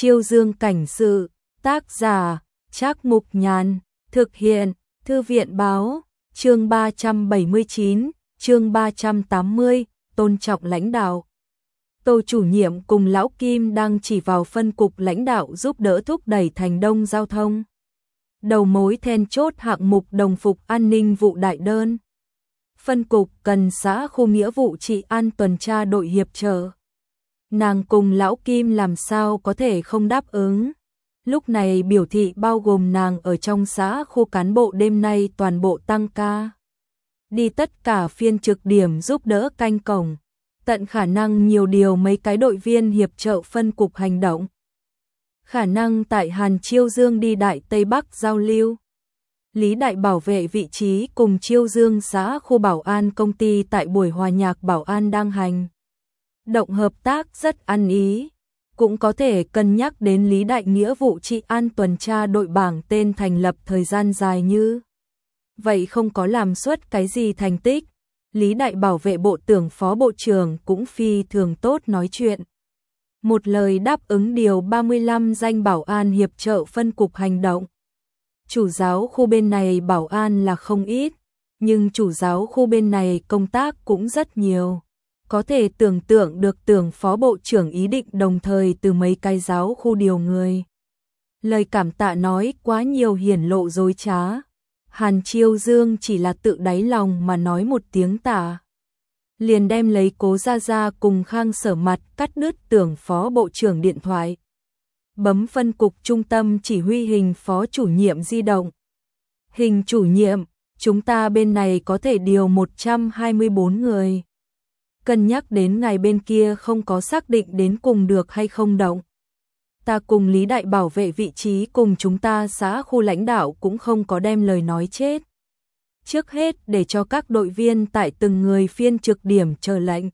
Chiêu Dương cảnh sự, tác giả, Trác Mục Nhàn, thực hiện, Thư viện báo, chương 379, chương 380, tôn trọng lãnh đạo. Tô chủ nhiệm cùng Lão Kim đang chỉ vào phân cục lãnh đạo giúp đỡ thúc đẩy thành đông giao thông. Đầu mối then chốt hạng mục đồng phục an ninh vụ đại đơn. Phân cục cần xã khu nghĩa vụ trị an tuần tra đội hiệp trợ. Nàng cùng Lão Kim làm sao có thể không đáp ứng. Lúc này biểu thị bao gồm nàng ở trong xã khu cán bộ đêm nay toàn bộ tăng ca. Đi tất cả phiên trực điểm giúp đỡ canh cổng. Tận khả năng nhiều điều mấy cái đội viên hiệp trợ phân cục hành động. Khả năng tại Hàn Chiêu Dương đi Đại Tây Bắc giao lưu. Lý Đại bảo vệ vị trí cùng Chiêu Dương xã khu bảo an công ty tại buổi hòa nhạc bảo an đang hành động hợp tác rất ăn ý. Cũng có thể cân nhắc đến Lý Đại nghĩa vụ trị an tuần tra đội bảng tên thành lập thời gian dài như vậy không có làm xuất cái gì thành tích. Lý Đại bảo vệ bộ trưởng phó bộ trưởng cũng phi thường tốt nói chuyện. Một lời đáp ứng điều 35 danh bảo an hiệp trợ phân cục hành động. Chủ giáo khu bên này bảo an là không ít, nhưng chủ giáo khu bên này công tác cũng rất nhiều. Có thể tưởng tượng được tưởng phó bộ trưởng ý định đồng thời từ mấy cái giáo khu điều người. Lời cảm tạ nói quá nhiều hiển lộ dối trá. Hàn Chiêu Dương chỉ là tự đáy lòng mà nói một tiếng tạ. Liền đem lấy Cố Gia Gia cùng Khang Sở mặt cắt đứt tưởng phó bộ trưởng điện thoại. Bấm phân cục trung tâm chỉ huy hình phó chủ nhiệm di động. Hình chủ nhiệm, chúng ta bên này có thể điều 124 người. Cân nhắc đến ngày bên kia không có xác định đến cùng được hay không động. Ta cùng Lý Đại bảo vệ vị trí cùng chúng ta xã khu lãnh đạo cũng không có đem lời nói chết. Trước hết để cho các đội viên tại từng người phiên trực điểm chờ lệnh.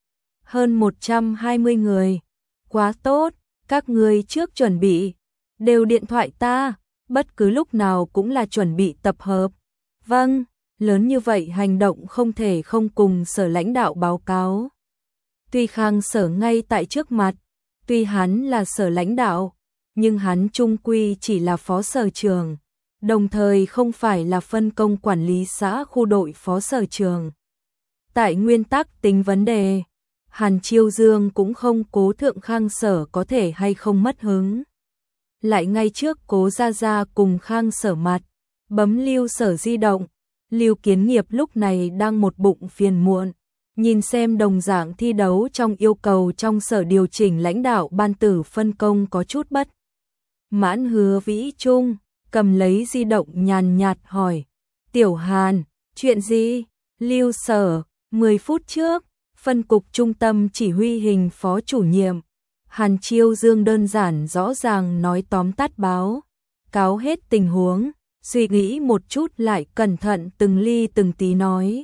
Hơn 120 người. Quá tốt, các người trước chuẩn bị. Đều điện thoại ta, bất cứ lúc nào cũng là chuẩn bị tập hợp. Vâng, lớn như vậy hành động không thể không cùng sở lãnh đạo báo cáo. Tuy Khang Sở ngay tại trước mặt, tuy hắn là sở lãnh đạo, nhưng hắn chung quy chỉ là phó sở trường. Đồng thời không phải là phân công quản lý xã khu đội phó sở trường. Tại nguyên tắc tính vấn đề, Hàn Chiêu Dương cũng không cố thượng Khang Sở có thể hay không mất hứng. Lại ngay trước Cố Gia Gia cùng Khang Sở mặt, bấm Lưu Sở di động. Lưu Kiến Nghiệp lúc này đang một bụng phiền muộn, nhìn xem đồng dạng thi đấu trong yêu cầu trong sở điều chỉnh lãnh đạo ban tử phân công có chút bất mãn. Hứa Vĩ Trung cầm lấy di động nhàn nhạt hỏi, Tiểu Hàn, chuyện gì? Lưu Sở, 10 phút trước, phân cục trung tâm chỉ huy hình phó chủ nhiệm. Hàn Chiêu Dương đơn giản rõ ràng nói tóm tắt báo cáo hết tình huống, suy nghĩ một chút lại cẩn thận từng ly từng tí nói.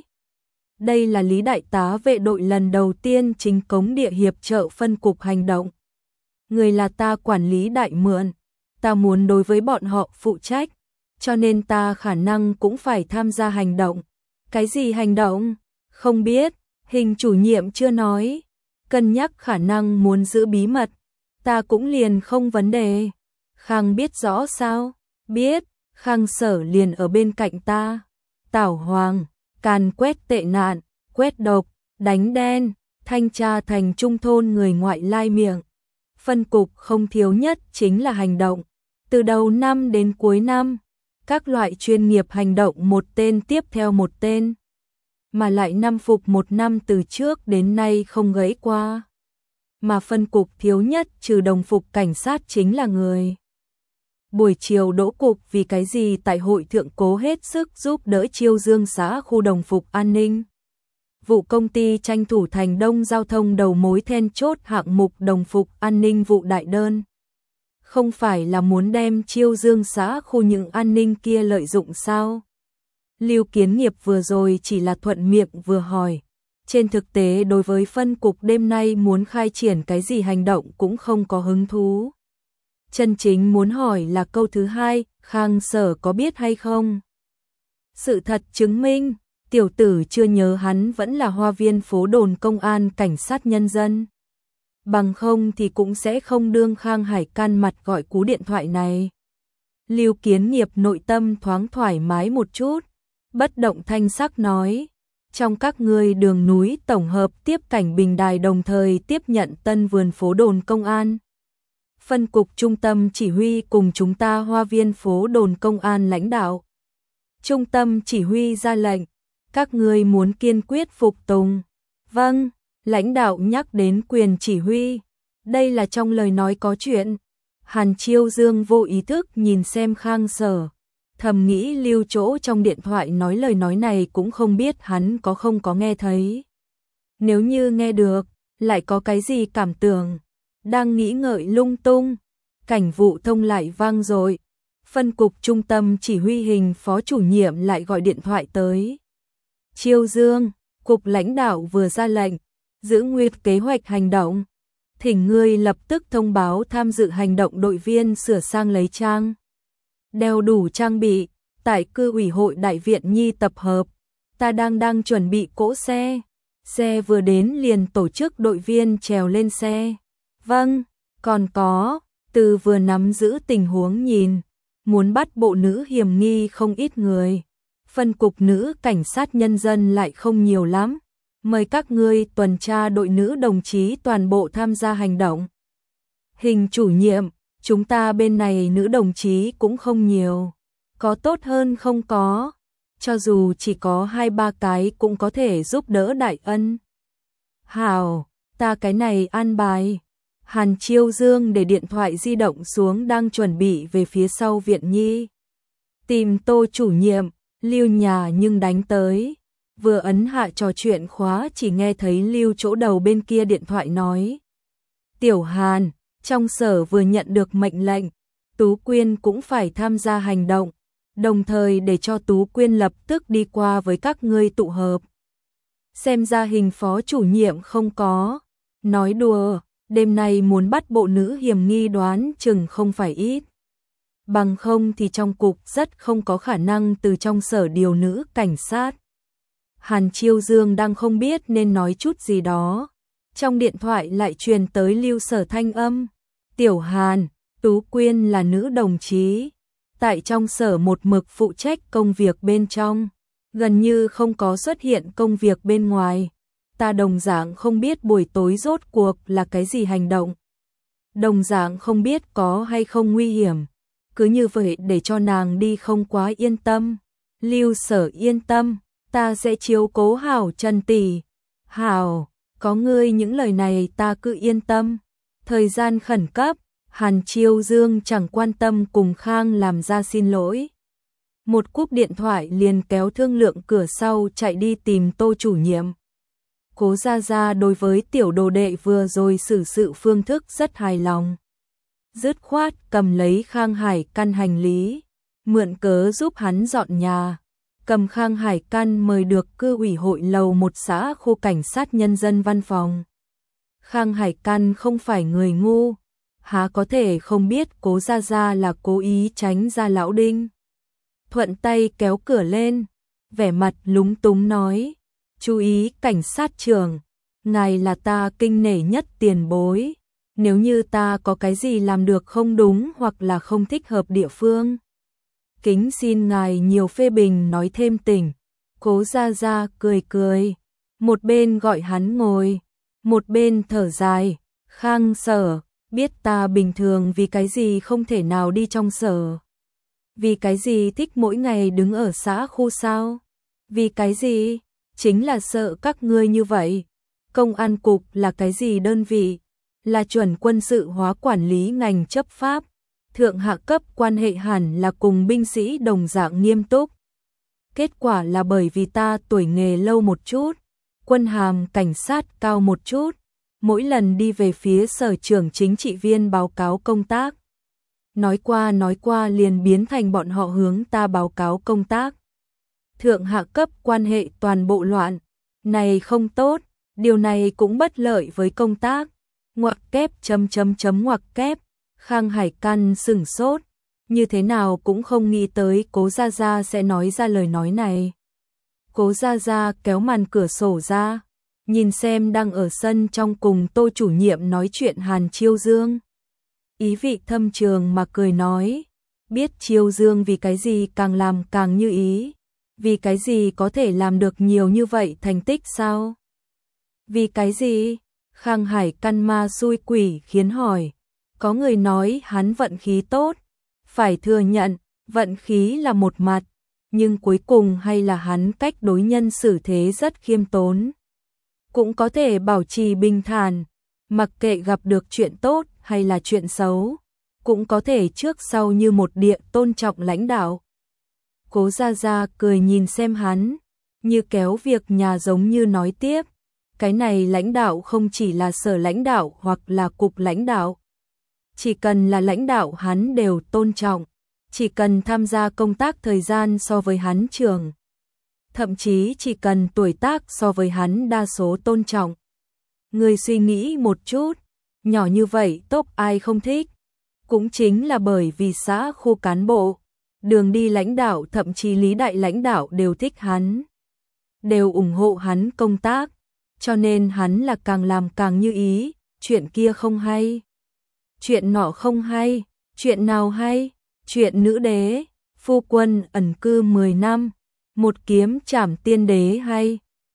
Đây là Lý Đại tá vệ đội lần đầu tiên chính cống địa hiệp trợ phân cục hành động. Người là ta quản lý đại mượn. Ta muốn đối với bọn họ phụ trách, cho nên ta khả năng cũng phải tham gia hành động. Cái gì hành động? Không biết, hình chủ nhiệm chưa nói. Cân nhắc khả năng muốn giữ bí mật, ta cũng liền không vấn đề. Khang biết rõ sao? Biết, Khang Sở liền ở bên cạnh ta. Tảo Hoàng, càn quét tệ nạn, quét độc, đánh đen, thanh tra thành trung thôn người ngoại lai miệng. Phân cục không thiếu nhất chính là hành động. Từ đầu năm đến cuối năm, các loại chuyên nghiệp hành động một tên tiếp theo một tên. Mà lại năm phục một năm từ trước đến nay không gãy qua. Mà phân cục thiếu nhất trừ đồng phục cảnh sát chính là người. Buổi chiều đỗ cục vì cái gì tại hội thượng cố hết sức giúp đỡ Chiêu Dương xã khu đồng phục an ninh. Vụ công ty tranh thủ thành đông giao thông đầu mối then chốt hạng mục đồng phục an ninh vụ đại đơn. Không phải là muốn đem Chiêu Dương xã khu những an ninh kia lợi dụng sao? Lưu Kiến Nghiệp vừa rồi chỉ là thuận miệng vừa hỏi. Trên thực tế đối với phân cục đêm nay muốn khai triển cái gì hành động cũng không có hứng thú. Chân chính muốn hỏi là câu thứ hai, Khang Sở có biết hay không? Sự thật chứng minh, tiểu tử chưa nhớ hắn vẫn là hoa viên phố đồn công an cảnh sát nhân dân. bằng không thì cũng sẽ không đương Khang Hải Căn mặt gọi cú điện thoại này. Lưu Kiến Nghiệp nội tâm thoáng thoải mái một chút, bất động thanh sắc nói, trong các ngươi đường núi tổng hợp tiếp cảnh Bình Đài đồng thời tiếp nhận Tân Vườn phố đồn công an. Phân cục trung tâm chỉ huy cùng chúng ta Hoa Viên phố đồn công an lãnh đạo. Trung tâm chỉ huy ra lệnh, các ngươi muốn kiên quyết phục tùng. Vâng, lãnh đạo nhắc đến quyền chỉ huy, đây là trong lời nói có chuyện. Hàn Chiêu Dương vô ý thức nhìn xem Khang Sở, thầm nghĩ Lưu Chỗ trong điện thoại nói lời nói này cũng không biết hắn có không có nghe thấy. Nếu như nghe được, lại có cái gì cảm tưởng. Đang nghĩ ngợi lung tung, cảnh vụ thông lại vang rồi. Phân cục trung tâm chỉ huy hình phó chủ nhiệm lại gọi điện thoại tới. Chiêu Dương, cục lãnh đạo vừa ra lệnh, giữ nguyên kế hoạch hành động. Thỉnh ngươi lập tức thông báo tham dự hành động đội viên sửa sang lấy trang. Đeo đủ trang bị, tại cư ủy hội đại viện Nhi tập hợp. Ta đang chuẩn bị cỗ xe. Xe vừa đến liền tổ chức đội viên trèo lên xe. Vâng, còn có, từ vừa nắm giữ tình huống nhìn, muốn bắt bộ nữ hiểm nghi không ít người. Phân cục nữ cảnh sát nhân dân lại không nhiều lắm. Mời các ngươi tuần tra đội nữ đồng chí toàn bộ tham gia hành động. Hình chủ nhiệm, chúng ta bên này nữ đồng chí cũng không nhiều. Có tốt hơn không có. Cho dù chỉ có 2-3 cái cũng có thể giúp đỡ đại ân. Hảo, ta cái này an bài. Hàn Chiêu Dương để điện thoại di động xuống đang chuẩn bị về phía sau viện Nhi. Tìm Tô chủ nhiệm, Lưu nhà nhưng đánh tới. Vừa ấn hạ trò chuyện khóa chỉ nghe thấy Lưu Chỗ đầu bên kia điện thoại nói. Tiểu Hàn, trong sở vừa nhận được mệnh lệnh, Tú Quyên cũng phải tham gia hành động, đồng thời để cho Tú Quyên lập tức đi qua với các ngươi tụ hợp. Xem ra hình phó chủ nhiệm không có. Nói đùa, đêm nay muốn bắt bộ nữ hiểm nghi đoán chừng không phải ít. Bằng không thì trong cục rất không có khả năng từ trong sở điều nữ cảnh sát. Hàn Chiêu Dương đang không biết nên nói chút gì đó. Trong điện thoại lại truyền tới Lưu Sở thanh âm. Tiểu Hàn, Tú Quyên là nữ đồng chí. Tại trong sở một mực phụ trách công việc bên trong. Gần như không có xuất hiện công việc bên ngoài. Ta đồng dạng không biết buổi tối rốt cuộc là cái gì hành động. Đồng dạng không biết có hay không nguy hiểm. Cứ như vậy để cho nàng đi không quá yên tâm. Lưu Sở yên tâm, ta sẽ chiếu cố hảo Trần tỷ. Hảo, có ngươi những lời này ta cứ yên tâm. Thời gian khẩn cấp, Hàn Chiêu Dương chẳng quan tâm cùng Khang làm ra xin lỗi. Một cúp điện thoại liền kéo thương lượng cửa sau chạy đi tìm Tô chủ nhiệm. Cố Gia Gia đối với tiểu đồ đệ vừa rồi xử sự phương thức rất hài lòng. Dứt khoát cầm lấy Khang Hải Căn hành lý, mượn cớ giúp hắn dọn nhà. Cầm Khang Hải Căn mời được cư ủy hội lầu 1 xã khu cảnh sát nhân dân văn phòng. Khang Hải Căn không phải người ngu, há có thể không biết Cố Gia Gia là cố ý tránh ra lão Đinh. Thuận tay kéo cửa lên, vẻ mặt lúng túng nói, chú ý cảnh sát trưởng, ngài là ta kinh nể nhất tiền bối. Nếu như ta có cái gì làm được không đúng hoặc là không thích hợp địa phương, kính xin ngài nhiều phê bình nói thêm tỉnh. Cố Gia Gia cười cười, một bên gọi hắn ngồi, một bên thở dài. Khang Sở, biết ta bình thường vì cái gì không thể nào đi trong sở? Vì cái gì thích mỗi ngày đứng ở xã khu sao? Vì cái gì? Chính là sợ các ngươi như vậy. Công an cục là cái gì đơn vị? Là chuẩn quân sự hóa quản lý ngành chấp pháp. Thượng hạ cấp quan hệ hẳn là cùng binh sĩ đồng dạng nghiêm túc. Kết quả là bởi vì ta tuổi nghề lâu một chút, quân hàm cảnh sát cao một chút, mỗi lần đi về phía sở trưởng chính trị viên báo cáo công tác. Nói qua liền biến thành bọn họ hướng ta báo cáo công tác. Thượng hạ cấp quan hệ toàn bộ loạn, này không tốt, điều này cũng bất lợi với công tác. Ngoặc kép ngoặc kép. Khang Hải Căn sửng sốt, như thế nào cũng không nghĩ tới Cố Gia Gia sẽ nói ra lời nói này. Cố Gia Gia kéo màn cửa sổ ra, nhìn xem đang ở sân trong cùng Tô chủ nhiệm nói chuyện Hàn Chiêu Dương. Ý vị thâm trường mà cười nói, biết Chiêu Dương vì cái gì càng làm càng như ý, vì cái gì có thể làm được nhiều như vậy thành tích sao? Vì cái gì? Khang Hải căn ma xui quỷ khiến hỏi. Có người nói hắn vận khí tốt, phải thừa nhận, vận khí là một mặt, nhưng cuối cùng hay là hắn cách đối nhân xử thế rất khiêm tốn. Cũng có thể bảo trì bình thản, mặc kệ gặp được chuyện tốt hay là chuyện xấu, cũng có thể trước sau như một địa tôn trọng lãnh đạo. Cố Gia Gia cười nhìn xem hắn, như kéo việc nhà giống như nói tiếp, cái này lãnh đạo không chỉ là sở lãnh đạo hoặc là cục lãnh đạo. Chỉ cần là lãnh đạo hắn đều tôn trọng, chỉ cần tham gia công tác thời gian so với hắn trường. Thậm chí chỉ cần tuổi tác so với hắn đa số tôn trọng. Người suy nghĩ một chút, nhỏ như vậy tốt ai không thích. Cũng chính là bởi vì xã khu cán bộ, đường đi lãnh đạo thậm chí lý đại lãnh đạo đều thích hắn. Đều ủng hộ hắn công tác, cho nên hắn là càng làm càng như ý, chuyện kia không hay. Chuyện nọ không hay, chuyện nào hay, chuyện nữ đế, phu quân ẩn cư 10 năm, một kiếm trảm tiên đế hay.